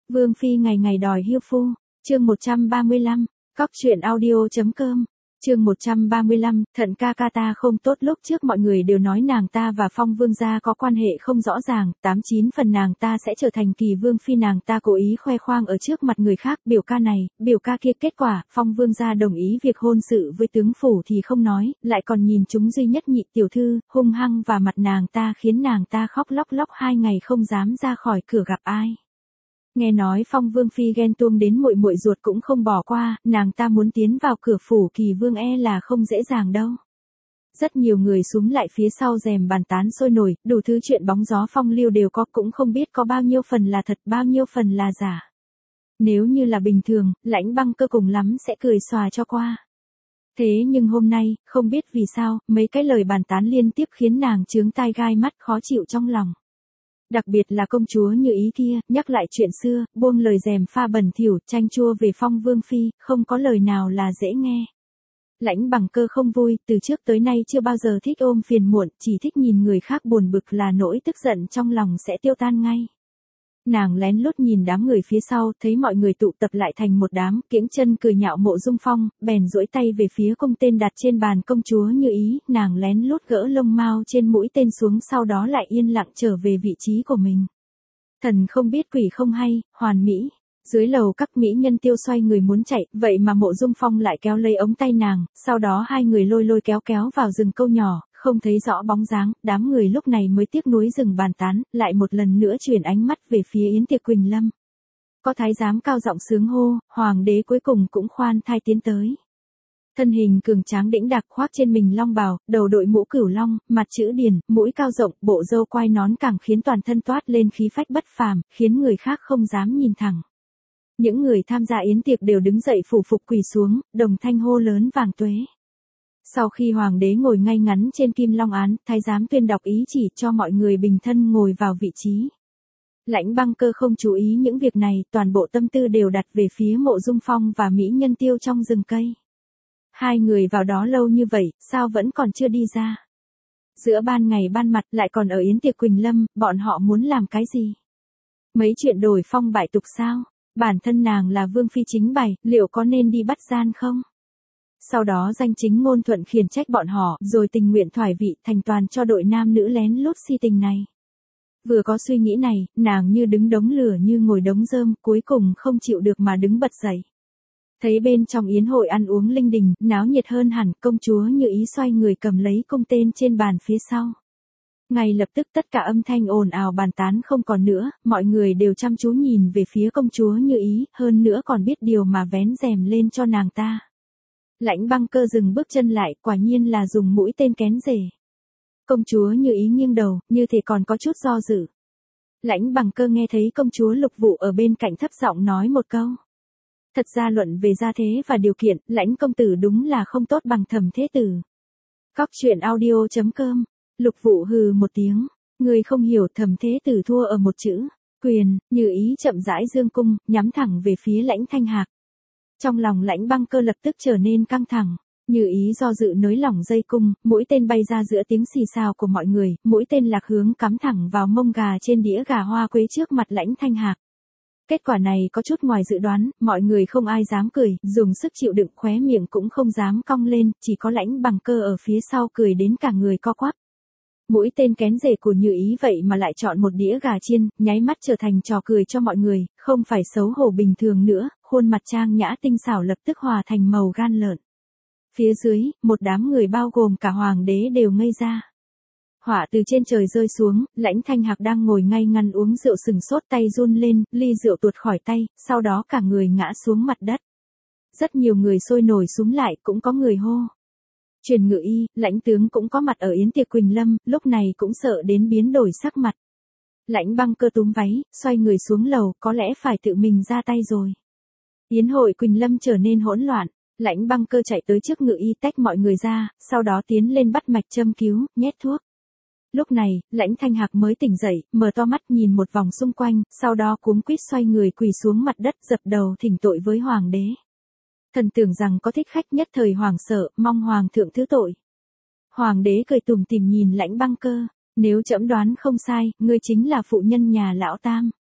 Vương phi ngày ngày đòi hiêu phu, chương 135, cóc truyện audio.com. Chương 135, thận ca ca ta không tốt. Lúc trước mọi người đều nói nàng ta và Phong Vương gia có quan hệ không rõ ràng, 89 phần nàng ta sẽ trở thành kỳ vương phi, nàng ta cố ý khoe khoang ở trước mặt người khác, biểu ca này, biểu ca kia. Kết quả, Phong Vương gia đồng ý việc hôn sự với tướng phủ thì không nói, lại còn nhìn chúng duy nhất nhị tiểu thư, hung hăng vào mặt nàng ta khiến nàng ta khóc lóc 2 ngày không dám ra khỏi cửa gặp ai. Nghe nói Phong Vương phi ghen tuông đến muội muội ruột cũng không bỏ qua, nàng ta muốn tiến vào cửa phủ kỳ vương là không dễ dàng đâu. Rất nhiều người xúm lại phía sau rèm bàn tán sôi nổi, đủ thứ chuyện bóng gió phong lưu đều có, cũng không biết có bao nhiêu phần là thật, bao nhiêu phần là giả. Nếu như là bình thường, Lãnh Băng Cơ cùng lắm sẽ cười xòa cho qua. Thế nhưng hôm nay, không biết vì sao, mấy cái lời bàn tán liên tiếp khiến nàng chướng tai gai mắt, khó chịu trong lòng. Đặc biệt là công chúa Như Ý kia, nhắc lại chuyện xưa, buông lời rèm pha bẩn thỉu, chanh chua về Phong Vương phi, không có lời nào là dễ nghe. Lãnh Bằng Cơ không vui, từ trước tới nay chưa bao giờ thích ôm phiền muộn, chỉ thích nhìn người khác buồn bực là nỗi tức giận trong lòng sẽ tiêu tan ngay. Nàng lén lút nhìn đám người phía sau, thấy mọi người tụ tập lại thành một đám, kiễng chân cười nhạo Mộ Dung Phong, bèn duỗi tay về phía cung tên đặt trên bàn công chúa Như Ý, nàng lén lút gỡ lông mao trên mũi tên xuống, sau đó lại yên lặng trở về vị trí của mình. Thần không biết quỷ không hay, hoàn mỹ. Dưới lầu các mỹ nhân tiêu xoay người muốn chạy, vậy mà Mộ Dung Phong lại kéo lấy ống tay nàng, sau đó hai người lôi kéo vào rừng câu nhỏ, không thấy rõ bóng dáng, đám người lúc này mới tiếc nuối dừng bàn tán, lại một lần nữa chuyển ánh mắt về phía Yến Tiệc Quỳnh Lâm. Có thái giám cao giọng sướng hô, hoàng đế cuối cùng cũng khoan thai tiến tới. Thân hình cường tráng đĩnh đạc, khoác trên mình long bào, đầu đội mũ cửu long, mặt chữ điền, mũi cao rộng, bộ râu quai nón càng khiến toàn thân toát lên khí phách bất phàm, khiến người khác không dám nhìn thẳng. Những người tham gia yến tiệc đều đứng dậy phủ phục quỳ xuống, đồng thanh hô lớn vàng tuế. Sau khi hoàng đế ngồi ngay ngắn trên kim long án, thái giám tuyên đọc ý chỉ cho mọi người bình thân ngồi vào vị trí. Lãnh Băng Cơ không chú ý những việc này, toàn bộ tâm tư đều đặt về phía Mộ Dung Phong và mỹ nhân tiêu trong rừng cây. Hai người vào đó lâu như vậy, sao vẫn còn chưa đi ra? Giữa ban ngày ban mặt lại còn ở yến tiệc Quỳnh Lâm, bọn họ muốn làm cái gì? Mấy chuyện đổi phong bại tục sao? Bản thân nàng là vương phi chính bày, liệu có nên đi bắt gian không? Sau đó danh chính ngôn thuận khiển trách bọn họ, rồi tình nguyện thoái vị thành toàn cho đội nam nữ lén lút si tình này. Vừa có suy nghĩ này, nàng như đứng đống lửa như ngồi đống rơm, cuối cùng không chịu được mà đứng bật dậy. Thấy bên trong yến hội ăn uống linh đình, náo nhiệt hơn hẳn, công chúa Như Ý xoay người cầm lấy cung tên trên bàn phía sau. Ngay lập tức tất cả âm thanh ồn ào bàn tán không còn nữa, mọi người đều chăm chú nhìn về phía công chúa Như Ý, hơn nữa còn biết điều mà vén rèm lên cho nàng ta. Lãnh Băng Cơ dừng bước chân lại, quả nhiên là dùng mũi tên kén rể. Công chúa Như Ý nghiêng đầu, như thể còn có chút do dự. Lãnh Băng Cơ nghe thấy công chúa Lục Vụ ở bên cạnh thấp giọng nói một câu. Thật ra luận về gia thế và điều kiện, Lãnh công tử đúng là không tốt bằng Thẩm thế tử. Cóc truyện audio.com. Lục Vụ hừ một tiếng, người không hiểu, Thẩm thế tử thua ở một chữ, quyền. Như Ý chậm rãi dương cung, nhắm thẳng về phía Lãnh Thanh Hạc. Trong lòng Lãnh Băng Cơ lập tức trở nên căng thẳng. Như Ý do dự nới lỏng dây cung, mũi tên bay ra giữa tiếng xì xào của mọi người, mũi tên lạc hướng cắm thẳng vào mông gà trên đĩa gà hoa quế trước mặt Lãnh Thanh Hạc. Kết quả này có chút ngoài dự đoán, mọi người không ai dám cười, dùng sức chịu đựng, khóe miệng cũng không dám cong lên, chỉ có Lãnh Băng Cơ ở phía sau cười đến cả người co quắp. Mũi tên kén rể của Như Ý vậy mà lại chọn một đĩa gà chiên, nháy mắt trở thành trò cười cho mọi người, không phải xấu hổ bình thường nữa, khuôn mặt trang nhã tinh xảo lập tức hòa thành màu gan lợn. Phía dưới, một đám người bao gồm cả hoàng đế đều ngây ra. Hỏa từ trên trời rơi xuống, Lãnh Thanh Hạc đang ngồi ngay ngắn uống rượu sừng sốt, tay run lên, ly rượu tuột khỏi tay, sau đó cả người ngã xuống mặt đất. Rất nhiều người sôi nổi xúm lại, cũng có người hô. Truyền Ngự Y, Lãnh tướng cũng có mặt ở yến tiệc Quỳnh Lâm, lúc này cũng sợ đến biến đổi sắc mặt. Lãnh Băng Cơ túm váy, xoay người xuống lầu, có lẽ phải tự mình ra tay rồi. Yến hội Quỳnh Lâm trở nên hỗn loạn. Lãnh Băng Cơ chạy tới trước Ngự Y tách mọi người ra, sau đó tiến lên bắt mạch châm cứu, nhét thuốc. Lúc này, Lãnh Thanh Hạc mới tỉnh dậy, mở to mắt nhìn một vòng xung quanh, sau đó cuống quýt xoay người quỳ xuống mặt đất dập đầu thỉnh tội với hoàng đế. Thần tưởng rằng có thích khách, nhất thời hoảng sợ, mong hoàng thượng thứ tội. Hoàng đế cười tủm tỉm nhìn Lãnh Băng Cơ, nếu trẫm đoán không sai, ngươi chính là phụ nhân nhà lão Tam.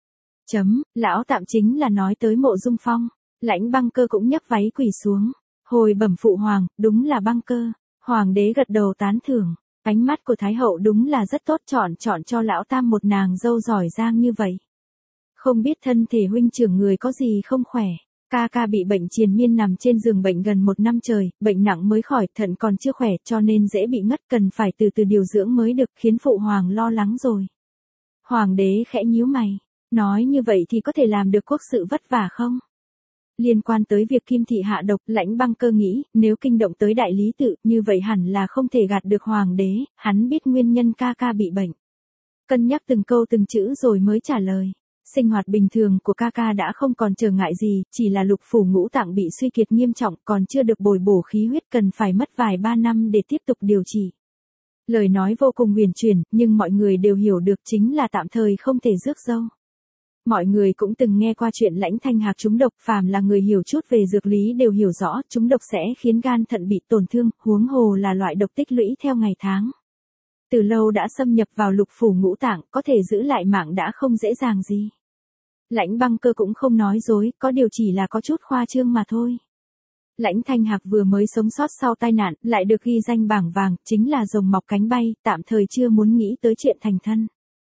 Lão Tạm chính là nói tới Mộ Dung Phong. Lãnh Băng Cơ cũng nhấc váy quỳ xuống. Hồi bẩm phụ hoàng, đúng là Băng Cơ. Hoàng đế gật đầu tán thưởng. Ánh mắt của Thái hậu đúng là rất tốt, chọn cho lão Tam một nàng dâu giỏi giang như vậy. Không biết thân thể huynh trưởng người có gì không khỏe. Ca ca bị bệnh triền miên nằm trên giường bệnh gần 1 năm trời, bệnh nặng mới khỏi, thận còn chưa khỏe cho nên dễ bị ngất, cần phải từ từ điều dưỡng mới được, khiến phụ hoàng lo lắng rồi. Hoàng đế khẽ nhíu mày, nói như vậy thì có thể làm được quốc sự vất vả không? Liên quan tới việc Kim thị hạ độc, Lãnh Băng Cơ nghĩ, nếu kinh động tới đại lý tự, như vậy hẳn là không thể gạt được hoàng đế, hắn biết nguyên nhân ca ca bị bệnh. Cân nhắc từng câu từng chữ rồi mới trả lời. Sinh hoạt bình thường của ca ca đã không còn trở ngại gì, chỉ là lục phủ ngũ tạng bị suy kiệt nghiêm trọng, còn chưa được bồi bổ khí huyết, cần phải mất vài 3 năm để tiếp tục điều trị. Lời nói vô cùng huyền chuyển, nhưng mọi người đều hiểu được chính là tạm thời không thể rước dâu. Mọi người cũng từng nghe qua chuyện Lãnh Thanh Hạc trúng độc, phàm là người hiểu chút về dược lý đều hiểu rõ, trúng độc sẽ khiến gan thận bị tổn thương, huống hồ là loại độc tích lũy theo ngày tháng. Từ lâu đã xâm nhập vào lục phủ ngũ tạng, có thể giữ lại mạng đã không dễ dàng gì. Lãnh Băng Cơ cũng không nói dối, có điều chỉ là có chút khoa trương mà thôi. Lãnh Thanh Hạc vừa mới sống sót sau tai nạn, lại được ghi danh bảng vàng, chính là rồng mọc cánh bay, tạm thời chưa muốn nghĩ tới chuyện thành thân.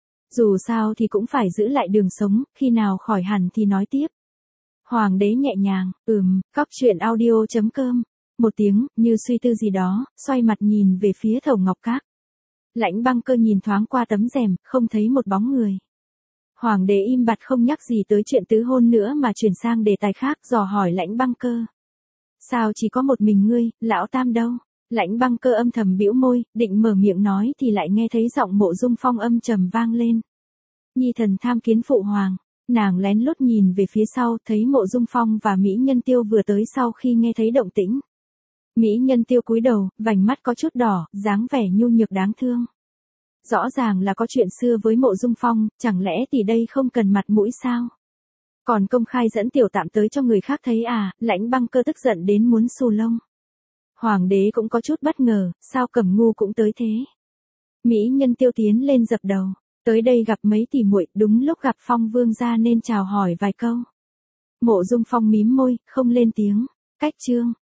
Dù sao thì cũng phải giữ lại đường sống, khi nào khỏi hẳn thì nói tiếp. Hoàng đế nhẹ nhàng, cóc truyện audio.com. Một tiếng, như suy tư gì đó, xoay mặt nhìn về phía Thầu Ngọc Các. Lãnh Băng Cơ nhìn thoáng qua tấm rèm, không thấy một bóng người. Hoàng đế im bặt không nhắc gì tới chuyện tứ hôn nữa mà chuyển sang đề tài khác, dò hỏi Lãnh Băng Cơ. Sao chỉ có một mình ngươi, lão Tam đâu? Lãnh Băng Cơ âm thầm bĩu môi, định mở miệng nói thì lại nghe thấy giọng Mộ Dung Phong âm trầm vang lên. Nhi thần tham kiến phụ hoàng. Nàng lén lút nhìn về phía sau, thấy Mộ Dung Phong và Mỹ Nhân Tiêu vừa tới sau khi nghe thấy động tĩnh. Mỹ Nhân Tiêu cúi đầu, vành mắt có chút đỏ, dáng vẻ nhu nhược đáng thương. Rõ ràng là có chuyện xưa với Mộ Dung Phong, chẳng lẽ tỷ đây không cần mặt mũi sao? Còn công khai dẫn Tiểu Tạm tới cho người khác thấy à? Lãnh Băng Cơ tức giận đến muốn xù lông. Hoàng đế cũng có chút bất ngờ, sao Cẩm Ngu cũng tới thế? Mỹ Nhân Tiêu tiến lên dập đầu, tới đây gặp mấy tỷ muội, đúng lúc gặp Phong vương gia nên chào hỏi vài câu. Mộ Dung Phong mím môi, không lên tiếng. Cách chương